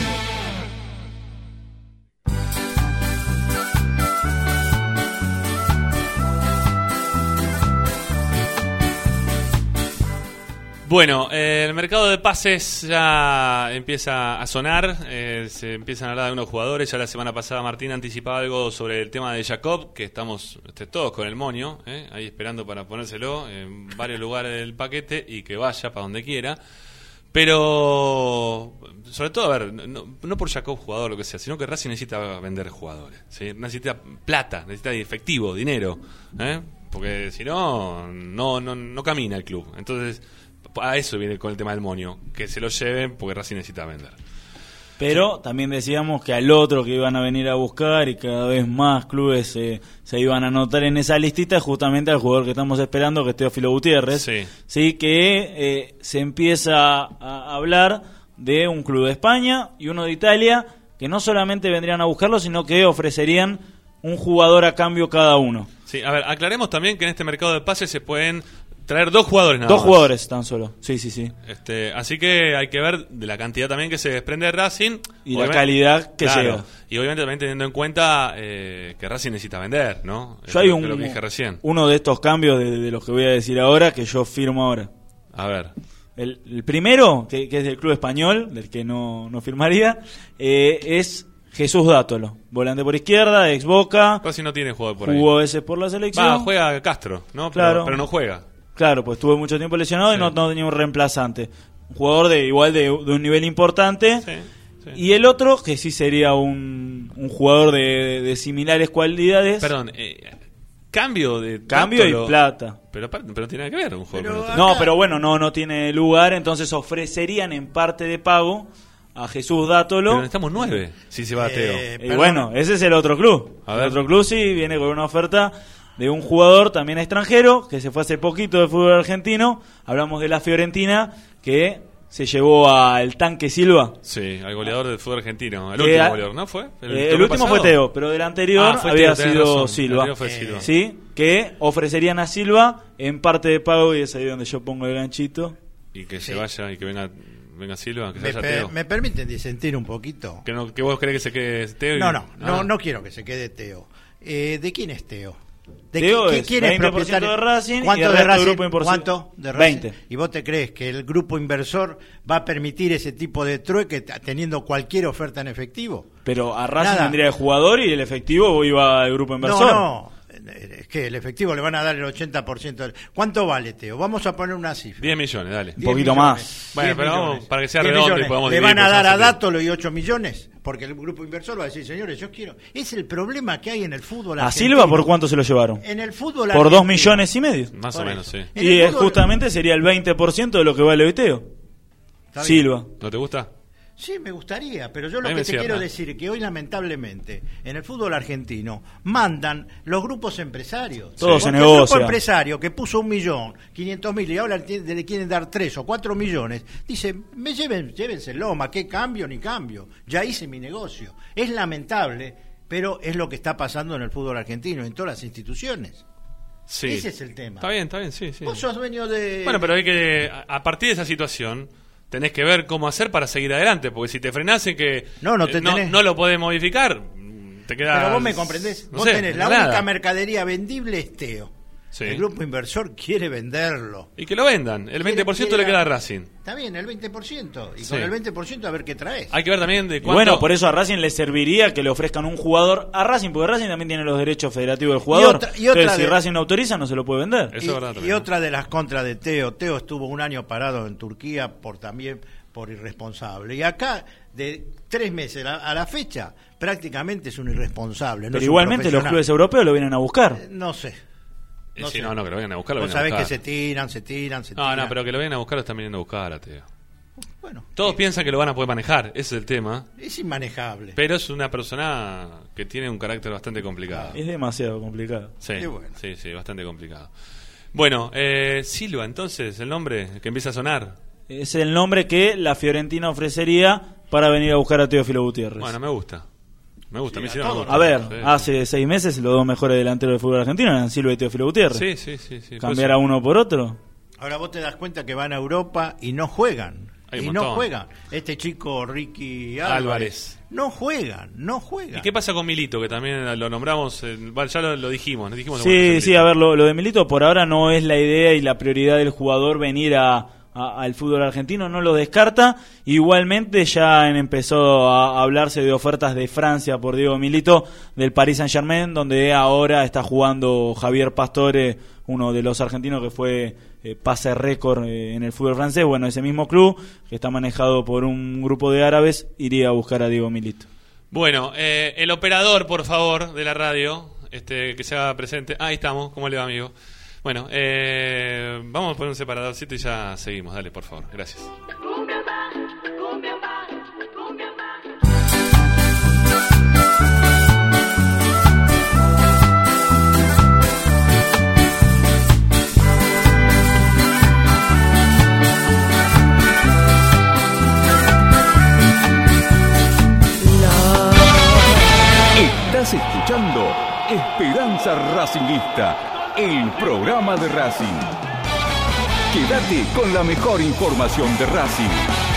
Bueno, el mercado de pases ya empieza a sonar, se empiezan a hablar de unos jugadores. Ya la semana pasada Martín anticipaba algo sobre el tema de Jacob, que estamos todos con el moño, ahí esperando para ponérselo en varios lugares del paquete y que vaya para donde quiera. Pero, sobre todo, a ver, no por Jacob jugador, lo que sea, sino que Racing necesita vender jugadores, ¿sí? Necesita plata, necesita efectivo, dinero, porque si no camina el club. Entonces, a eso viene con el tema del moño, que se lo lleven porque Racing necesita vender. Pero también decíamos que al otro que iban a venir a buscar y cada vez más clubes se iban a anotar en esa listita, justamente al jugador que estamos esperando, que es Teófilo Gutiérrez. Sí, que se empieza a hablar de un club de España y uno de Italia, que no solamente vendrían a buscarlo, sino que ofrecerían un jugador a cambio cada uno. Sí, a ver, aclaremos también que en este mercado de pases se pueden traer 2 jugadores nada más. 2 jugadores tan solo, sí. Así que hay que ver de la cantidad también que se desprende de Racing. Y la calidad que llega. Y obviamente también teniendo en cuenta que Racing necesita vender, ¿no? Yo hay lo que dije recién. Uno de estos cambios de los que voy a decir ahora, que yo firmo ahora. A ver. El primero, que es del club español, del que no firmaría, es Jesús Dátolo, volante por izquierda, ex Boca. Casi no tiene jugador por ahí. Jugó ese por la selección. Juega Castro, ¿no? Claro. Pero no juega. Claro, pues estuvo mucho tiempo lesionado y no tenía un reemplazante. Un jugador de un nivel importante. Sí. Y el otro, que sí sería un jugador de similares cualidades. Perdón, cambio y plata. Pero no tiene nada que ver un juego. Pero bueno, no tiene lugar, entonces ofrecerían en parte de pago a Jesús Dátolo. Pero necesitamos 9 si se va a Teo. Y bueno, ese es el otro club. El otro club sí viene con una oferta de un jugador también extranjero que se fue hace poquito del fútbol argentino. Hablamos de la Fiorentina, que se llevó al Tanque Silva. Sí, al goleador del fútbol argentino. El último goleador, ¿no fue? El último fue Teo, pero del anterior había sido Silva. Silva. Sí, que ofrecerían a Silva en parte de pago, y es ahí donde yo pongo el ganchito. Y que se vaya y que venga Silva, que se vaya Teo. ¿Me permiten disentir un poquito? ¿Que vos querés que se quede Teo? No quiero que se quede Teo. ¿De quién es Teo? Teo es ¿Quién es propietario de Racing? ¿Cuánto y de Racing? ¿Cuánto de Racing? 20. ¿Y vos te crees que el grupo inversor va a permitir ese tipo de trueque teniendo cualquier oferta en efectivo? Pero a Racing vendría el jugador y el efectivo iba al grupo inversor. No, es que el efectivo le van a dar el 80%. ¿Cuánto vale, Teo? Vamos a poner una cifra. 10 millones, dale. Un poquito más. Bueno, pero vamos, para que sea redondo y podamos ¿Le van a dar a Dátolo y 8 millones? Porque el grupo inversor va a decir, señores, yo quiero... Es el problema que hay en el fútbol argentino. ¿A Silva por cuánto se lo llevaron? En el fútbol por 2,5 millones. Más o menos, sí. Y justamente sería el 20% de lo que vale hoy Teo. Silva. ¿No te gusta? Sí, me gustaría, pero yo lo que te quiero decir es que hoy lamentablemente en el fútbol argentino mandan los grupos empresarios. Todo se negocia. El grupo empresario que puso 1.500.000 y ahora le quieren dar 3 o 4 millones, dice, llévenselo, ¿qué cambio ni cambio? Ya hice mi negocio. Es lamentable, pero es lo que está pasando en el fútbol argentino, en todas las instituciones. Sí. Ese es el tema. Está bien, sí. Vos sos dueño de... Bueno, pero hay que, a partir de esa situación... Tenés que ver cómo hacer para seguir adelante, porque si te frenás en que no lo podés modificar, te quedás... Pero vos me comprendés, vos tenés la única mercadería vendible es Teo. Sí. El grupo inversor quiere venderlo. Y que lo vendan, el 20% le queda a Racing. Está bien, el 20%, y con el 20% a ver qué traes. Hay que ver también de cuánto... Bueno, por eso a Racing le serviría que le ofrezcan un jugador a Racing, porque Racing también tiene los derechos federativos del jugador. Entonces, si Racing no autoriza, no se lo puede vender. Eso es verdad también. Y otra de las contras de Teo estuvo un año parado en Turquía por irresponsable. Y acá, de 3 meses a la fecha, prácticamente es un irresponsable. Pero igualmente los clubes europeos lo vienen a buscar. No sé. No, que lo vengan a buscar, Vos sabés que se tiran. No, pero que lo vengan a buscar lo están viniendo a buscar a Teo. Bueno, todos piensan que lo van a poder manejar, ese es el tema. Es inmanejable. Pero es una persona que tiene un carácter bastante complicado. Es demasiado complicado. Sí, bastante complicado. Bueno, Silva, entonces, el nombre que empieza a sonar. Es el nombre que la Fiorentina ofrecería para venir a buscar a Teófilo Gutiérrez. Bueno, me gusta. Sí, a ver, hace 6 meses los 2 mejores delanteros del fútbol argentino eran Silva y Teófilo Gutiérrez. Sí. Cambiar a uno por otro. Ahora vos te das cuenta que van a Europa y no juegan. Este chico Ricky Álvarez. No juegan. ¿Y qué pasa con Milito? Que también lo nombramos, ya lo dijimos. Sí, a ver, lo de Milito por ahora no es la idea y la prioridad del jugador venir al fútbol argentino, no lo descarta. Igualmente ya empezó a hablarse de ofertas de Francia por Diego Milito, del Paris Saint-Germain, donde ahora está jugando Javier Pastore, uno de los argentinos que fue pase récord en el fútbol francés. Bueno, ese mismo club, que está manejado por un grupo de árabes, iría a buscar a Diego Milito. Bueno, el operador, por favor, de la radio, que se haga presente. Ahí estamos, ¿cómo le va, amigo? Bueno, vamos a poner un separadorcito y ya seguimos. Dale, por favor. Gracias. Esperanza Racingista, el programa de Racing. Quédate con la mejor información de Racing.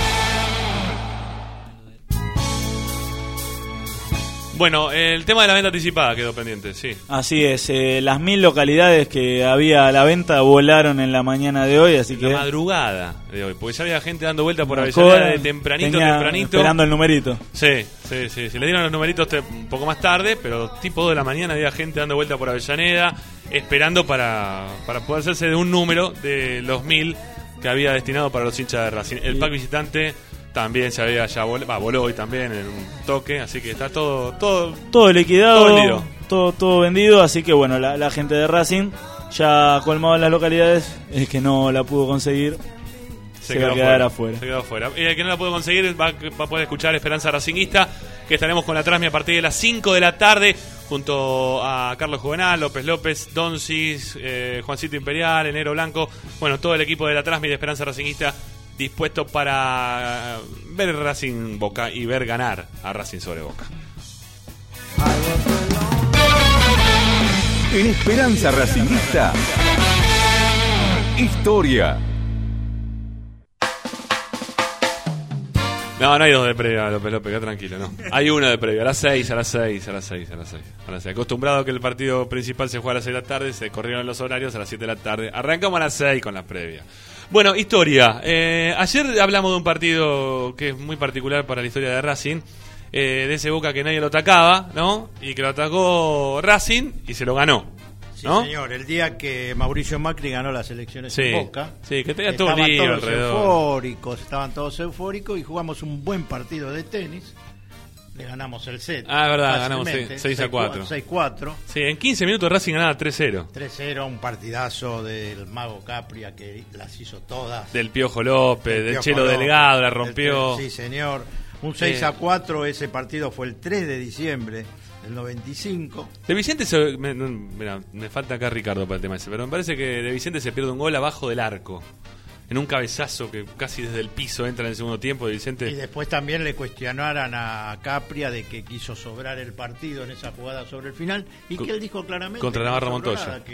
Bueno, el tema de la venta anticipada quedó pendiente, sí. Así es, las 1000 localidades que había a la venta volaron en la mañana de hoy, así que... La madrugada de hoy, porque ya había gente dando vuelta por Avellaneda de tempranito. Esperando el numerito. Sí. Se le dieron los numeritos un poco más tarde, pero tipo 2 de la mañana había gente dando vuelta por Avellaneda, esperando para poder hacerse de un número de los 1000 que había destinado para los hinchas de Racing. El pack visitante... también se había ya voló hoy también en un toque, así que está todo liquidado, todo vendido. Todo vendido, así que bueno, la gente de Racing ya colmado en las localidades, el que no la pudo conseguir se va a quedar afuera. Se quedó afuera. Y el que no la pudo conseguir va a poder escuchar Esperanza Racinguista, que estaremos con la Trasmi a partir de las 5 de la tarde, junto a Carlos Juvenal, López, Doncis, Juancito Imperial, Enero Blanco, bueno, todo el equipo de la Trasmi de Esperanza Racinguista dispuesto para ver Racing Boca y ver ganar a Racing sobre Boca. En Esperanza Racingista, historia. No hay 2 de previa, López, queda tranquilo, no. Hay 1 de previa, a las 6. Acostumbrado a que el partido principal se juega a las 6 de la tarde, se corrieron los horarios a las 7 de la tarde. Arrancamos a las 6 con la previa. Bueno, historia. Ayer hablamos de un partido que es muy particular para la historia de Racing, de ese Boca que nadie lo atacaba, ¿no? Y que lo atacó Racing y se lo ganó. Sí, ¿no? señor, el día que Mauricio Macri ganó las elecciones en Boca, sí, que tenía todo un lío alrededor. Estaban todos eufóricos y jugamos un buen partido de tenis. Le ganamos el set. Ah, es verdad, ganamos 6-4. 6-4. Sí, en 15 minutos Racing ganaba 3-0. 3-0, un partidazo del Mago Capria que las hizo todas. Del Piojo López, del Chelo Delgado, la rompió. Sí, señor. Un 6-4, ese partido fue el 3 de diciembre del 95. De Vicente, mira, me falta acá Ricardo para el tema ese, pero me parece que de Vicente se pierde un gol abajo del arco. En un cabezazo que casi desde el piso entra en el segundo tiempo de Vicente. Y después también le cuestionaron a Capria de que quiso sobrar el partido en esa jugada sobre el final y que él dijo claramente contra Navarro Montoya,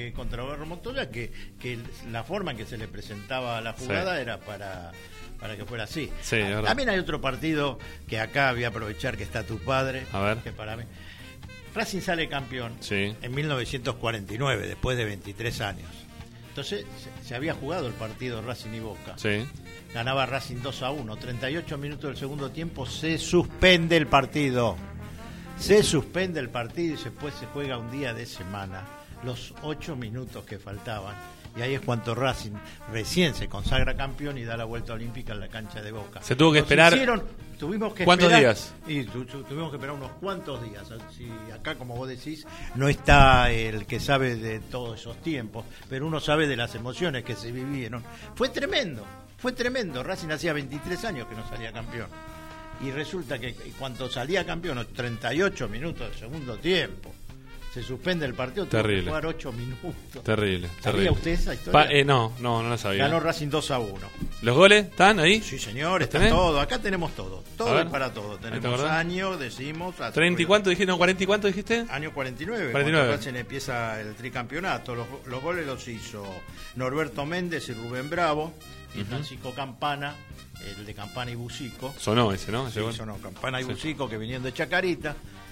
que la forma en que se le presentaba la jugada era para que fuera así. Sí, también hay otro partido que acá voy a aprovechar que está tu padre, a ver. Que para mí Racing sale campeón en 1949 después de 23 años. Entonces se había jugado el partido Racing y Boca. Sí. Ganaba Racing 2-1. 38 minutos del segundo tiempo se suspende el partido. Se suspende el partido y después se juega un día de semana. Los 8 minutos que faltaban. Y ahí es cuando Racing recién se consagra campeón y da la vuelta olímpica en la cancha de Boca. Se tuvo que esperar. ¿Cuántos días? Y tuvimos que esperar unos cuantos días. Si acá, como vos decís, no está el que sabe de todos esos tiempos, pero uno sabe de las emociones que se vivieron. Fue tremendo. Racing hacía 23 años que no salía campeón. Y resulta que cuando salía campeón, 38 minutos del segundo tiempo, se suspende el partido, tuvo que jugar 8 minutos. Terrible. ¿Sabía usted esa historia? No la sabía. Ganó Racing 2-1. ¿Los goles están ahí? Sí, señor, está todo. Acá tenemos todo. Todo es para todo. Tenemos años, decimos. 30 y cuánto dijiste, 40 y cuánto dijiste. Año 49. 49. Cuando Racing empieza el tricampeonato. Los goles los hizo Norberto Méndez y Rubén Bravo. Y Francisco Campana, el de Campana y Bucico. Sonó ese, ¿no? Sí, sonó. Campana y Bucico, que vinieron de Chacarita,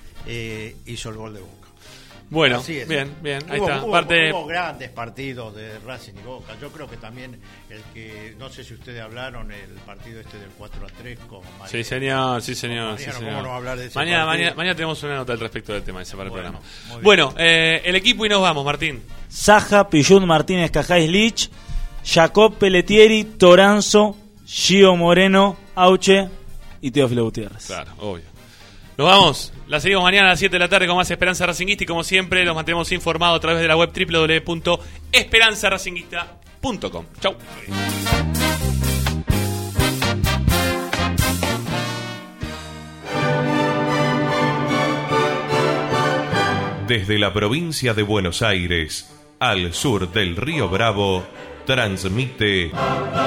hizo el gol de Boca. Bueno, bien, ahí está. Hubo grandes partidos de Racing y Boca. Yo creo que también el que, no sé si ustedes hablaron, el partido del 4-3 con Mariano. Sí, señor. ¿Cómo no hablar de ese mañana tenemos una nota al respecto del tema ese para el programa. Bueno, el equipo y nos vamos, Martín. Saja, Pillún, Martínez, Cajais, Lich, Jacob Pelletieri, Toranzo, Gio Moreno, Auche y Teófilo Gutiérrez. Claro, obvio. Nos vamos, la seguimos mañana a las 7 de la tarde con más Esperanza Racinguista y como siempre los mantenemos informados a través de la web www.esperanzaracinguista.com. Chau. Desde la provincia de Buenos Aires, al sur del Río Bravo, transmite